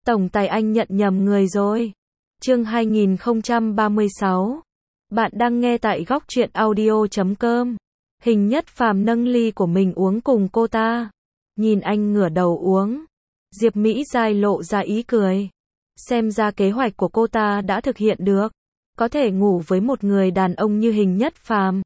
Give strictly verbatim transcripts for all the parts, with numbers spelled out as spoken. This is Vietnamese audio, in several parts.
Tổng tài anh nhận nhầm người rồi. Chương hai nghìn không trăm ba mươi sáu. Bạn đang nghe tại góc truyện audio chấm com. Hình Nhất Phàm nâng ly của mình uống cùng cô ta. Nhìn anh ngửa đầu uống. Diệp Mỹ Giai lộ ra ý cười. Xem ra kế hoạch của cô ta đã thực hiện được. Có thể ngủ với một người đàn ông như Hình Nhất Phàm.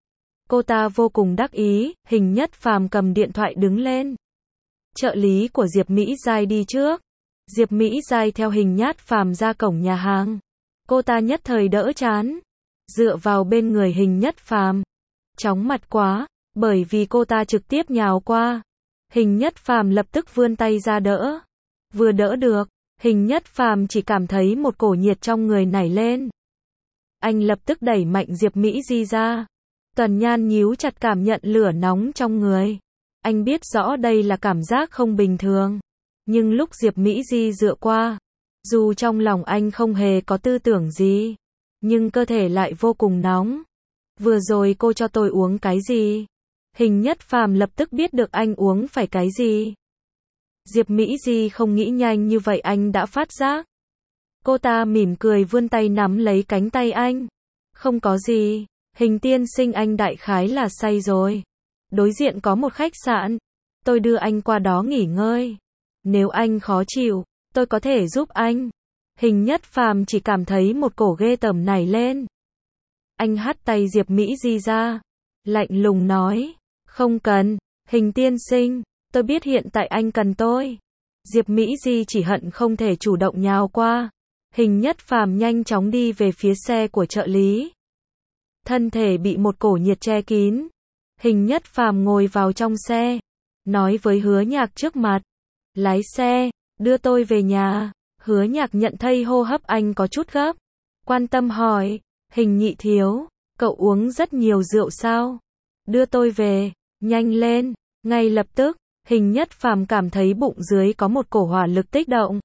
Cô ta vô cùng đắc ý. Hình Nhất Phàm cầm điện thoại đứng lên. Trợ lý của Diệp Mỹ Giai đi trước. Diệp Mỹ Giai theo Hình Nhất Phàm ra cổng nhà hàng. Cô ta nhất thời đỡ chán. Dựa vào bên người Hình Nhất Phàm. Chóng mặt quá, bởi vì cô ta trực tiếp nhào qua. Hình Nhất Phàm lập tức vươn tay ra đỡ. Vừa đỡ được, Hình Nhất Phàm chỉ cảm thấy một cổ nhiệt trong người nảy lên. Anh lập tức đẩy mạnh Diệp Mỹ Di ra. Tần Nhan nhíu chặt cảm nhận lửa nóng trong người. Anh biết rõ đây là cảm giác không bình thường. Nhưng lúc Diệp Mỹ Di dựa qua, dù trong lòng anh không hề có tư tưởng gì, nhưng cơ thể lại vô cùng nóng. Vừa rồi cô cho tôi uống cái gì? Hình Nhất Phàm lập tức biết được anh uống phải cái gì. Diệp Mỹ Di không nghĩ nhanh như vậy anh đã phát giác. Cô ta mỉm cười vươn tay nắm lấy cánh tay anh. Không có gì, Hình tiên sinh anh đại khái là say rồi. Đối diện có một khách sạn, tôi đưa anh qua đó nghỉ ngơi. Nếu anh khó chịu, tôi có thể giúp anh. Hình Nhất Phàm chỉ cảm thấy một cổ ghê tởm nảy lên. Anh hất tay Diệp Mỹ Di ra, lạnh lùng nói, không cần, Hình tiên sinh, tôi biết hiện tại anh cần tôi. Diệp Mỹ Di chỉ hận không thể chủ động nhào qua. Hình Nhất Phàm nhanh chóng đi về phía xe của trợ lý. Thân thể bị một cổ nhiệt che kín. Hình Nhất Phàm ngồi vào trong xe, nói với Hứa Nhạc trước mặt. Lái xe, đưa tôi về nhà. Hứa Nhạc nhận thấy hô hấp anh có chút gấp. Quan tâm hỏi, Hình nhị thiếu, cậu uống rất nhiều rượu sao? Đưa tôi về, nhanh lên. Ngay lập tức, Hình Nhất Phàm cảm thấy bụng dưới có một cổ hỏa lực tích động.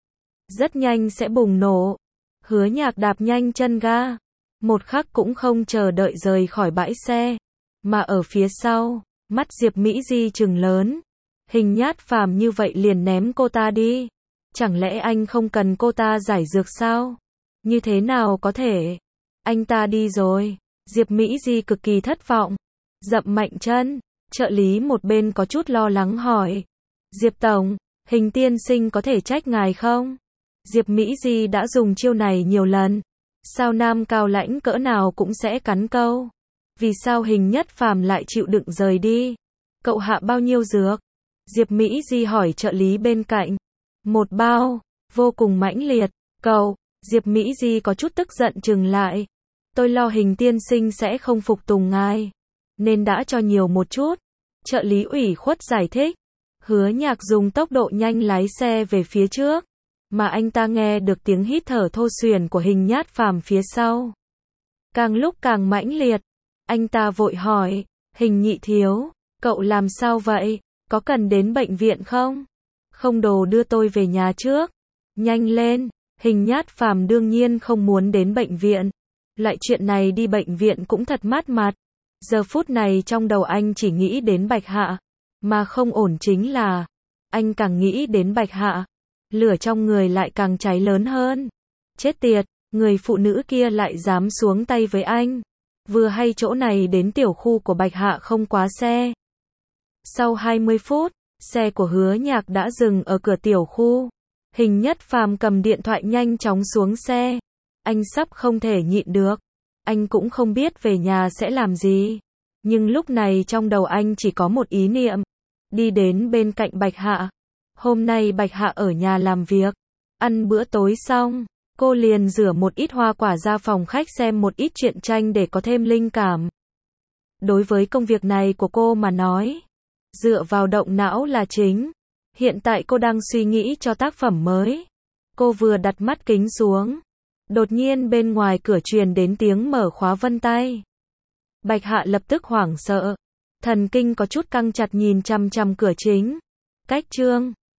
Rất nhanh sẽ bùng nổ. Hứa Nhạc đạp nhanh chân ga. Một khắc cũng không chờ đợi rời khỏi bãi xe. Mà ở phía sau, mắt Diệp Mỹ Di trừng lớn. Hình Nhất Phàm như vậy liền ném cô ta đi. Chẳng lẽ anh không cần cô ta giải dược sao? Như thế nào có thể? Anh ta đi rồi. Diệp Mỹ Di cực kỳ thất vọng. Dậm mạnh chân. Trợ lý một bên có chút lo lắng hỏi. Diệp Tổng, Hình tiên sinh có thể trách ngài không? Diệp Mỹ Di đã dùng chiêu này nhiều lần. Sao nam cao lãnh cỡ nào cũng sẽ cắn câu. Vì sao Hình Nhất Phàm lại chịu đựng rời đi? Cậu hạ bao nhiêu dược? Diệp Mỹ Di hỏi trợ lý bên cạnh. Một bao, vô cùng mãnh liệt. Cậu, Diệp Mỹ Di có chút tức giận trừng lại. Tôi lo Hình tiên sinh sẽ không phục tùng ngài, nên đã cho nhiều một chút. Trợ lý ủy khuất giải thích. Hứa Nhạc dùng tốc độ nhanh lái xe về phía trước. Mà anh ta nghe được tiếng hít thở thô suyển của Hình Nhất Phàm phía sau. Càng lúc càng mãnh liệt. Anh ta vội hỏi, Hình nhị thiếu, cậu làm sao vậy? Có cần đến bệnh viện không? Không đồ đưa tôi về nhà trước. Nhanh lên. Hình Nhất Phàm đương nhiên không muốn đến bệnh viện. Loại chuyện này đi bệnh viện cũng thật mát mặt. Giờ phút này trong đầu anh chỉ nghĩ đến Bạch Hạ. Mà không ổn chính là, anh càng nghĩ đến Bạch Hạ, lửa trong người lại càng cháy lớn hơn. Chết tiệt, người phụ nữ kia lại dám xuống tay với anh. Vừa hay chỗ này đến tiểu khu của Bạch Hạ không quá xe. Sau hai mươi phút, xe của Hứa Nhạc đã dừng ở cửa tiểu khu. Hình Nhất Phàm cầm điện thoại nhanh chóng xuống xe. Anh sắp không thể nhịn được. Anh cũng không biết về nhà sẽ làm gì. Nhưng lúc này trong đầu anh chỉ có một ý niệm. Đi đến bên cạnh Bạch Hạ. Hôm nay Bạch Hạ ở nhà làm việc. Ăn bữa tối xong, cô liền rửa một ít hoa quả ra phòng khách xem một ít truyện tranh để có thêm linh cảm. Đối với công việc này của cô mà nói, dựa vào động não là chính. Hiện tại cô đang suy nghĩ cho tác phẩm mới. Cô vừa đặt mắt kính xuống. Đột nhiên bên ngoài cửa truyền đến tiếng mở khóa vân tay. Bạch Hạ lập tức hoảng sợ. Thần kinh có chút căng chặt nhìn chằm chằm cửa chính. Cách chương